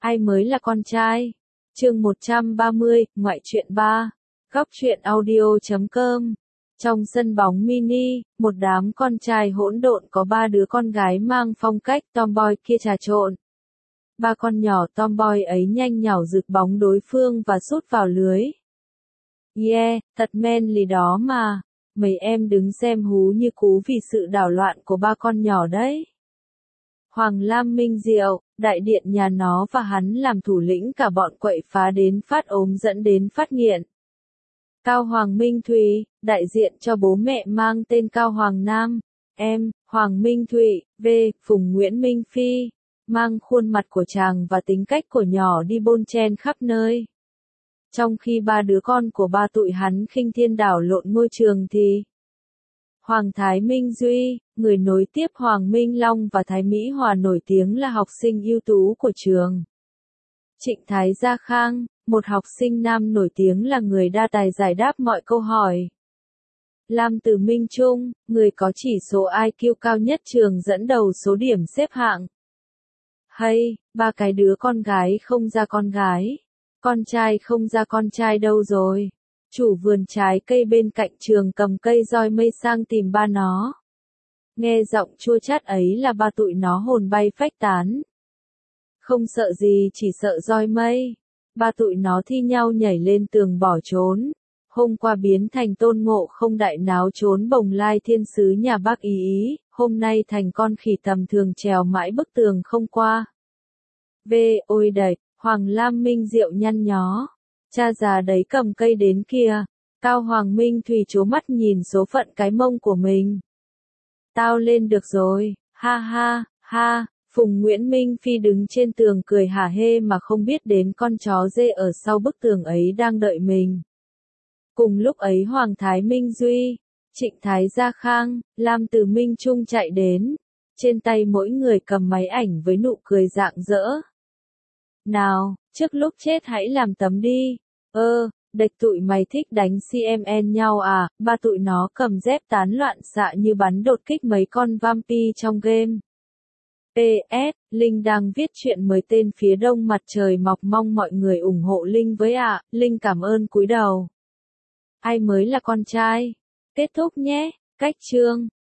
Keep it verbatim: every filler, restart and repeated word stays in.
Ai mới là con trai? Chương một trăm ba mươi, ngoại truyện ba. Góc truyện audio chấm com. Trong sân bóng mini, một đám con trai hỗn độn có ba đứa con gái mang phong cách tomboy kia trà trộn. Ba con nhỏ tomboy ấy nhanh nhảu rực bóng đối phương và sút vào lưới. Yeah, thật manly đó mà. Mấy em đứng xem hú như cú vì sự đảo loạn của ba con nhỏ đấy. Hoàng Lam Minh Diệu, đại điện nhà nó và hắn làm thủ lĩnh cả bọn quậy phá đến phát ốm dẫn đến phát nghiện. Cao Hoàng Minh Thùy, đại diện cho bố mẹ mang tên Cao Hoàng Nam, em, Hoàng Minh Thụy, V, Phùng Nguyễn Minh Phi, mang khuôn mặt của chàng và tính cách của nhỏ đi bon chen khắp nơi. Trong khi ba đứa con của ba tụi hắn khinh thiên đảo lộn ngôi trường thì Hoàng Thái Minh Duy, người nối tiếp Hoàng Minh Long và Thái Mỹ Hòa nổi tiếng là học sinh ưu tú của trường. Trịnh Thái Gia Khang, một học sinh nam nổi tiếng là người đa tài giải đáp mọi câu hỏi. Lam Tử Minh Trung, người có chỉ số I Q cao nhất trường dẫn đầu số điểm xếp hạng. Hay, ba cái đứa con gái không ra con gái. Con trai không ra con trai đâu rồi. Chủ vườn trái cây bên cạnh trường cầm cây roi mây sang tìm ba nó. Nghe giọng chua chát ấy là ba tụi nó hồn bay phách tán. Không sợ gì chỉ sợ roi mây. Ba tụi nó thi nhau nhảy lên tường bỏ trốn. Hôm qua biến thành Tôn Ngộ Không đại náo trốn bồng lai thiên sứ nhà bác Ý Ý, hôm nay thành con khỉ tầm thường trèo mãi bức tường không qua. V, ôi đẩy, Hoàng Lam Minh Diệu nhăn nhó. Cha già đấy cầm cây đến kìa. Cao Hoàng Minh Thùy trố mắt nhìn số phận cái mông của mình. Tao lên được rồi, ha ha, ha. Phùng Nguyễn Minh Phi đứng trên tường cười hả hê mà không biết đến con chó dê ở sau bức tường ấy đang đợi mình. Cùng lúc ấy Hoàng Thái Minh Duy, Trịnh Thái Gia Khang, Lam Từ Minh Trung chạy đến. Trên tay mỗi người cầm máy ảnh với nụ cười rạng rỡ. Nào, trước lúc chết hãy làm tấm đi. Ơ, địch tụi mày thích đánh xê em en nhau à, ba tụi nó cầm dép tán loạn xạ như bắn đột kích mấy con vampire trong game. pê ét, Linh đang viết chuyện mới tên Phía Đông Mặt Trời Mọc mong mọi người ủng hộ Linh với ạ, à. Linh cảm ơn cúi đầu. Ai mới là con trai? Kết thúc nhé, cách chương.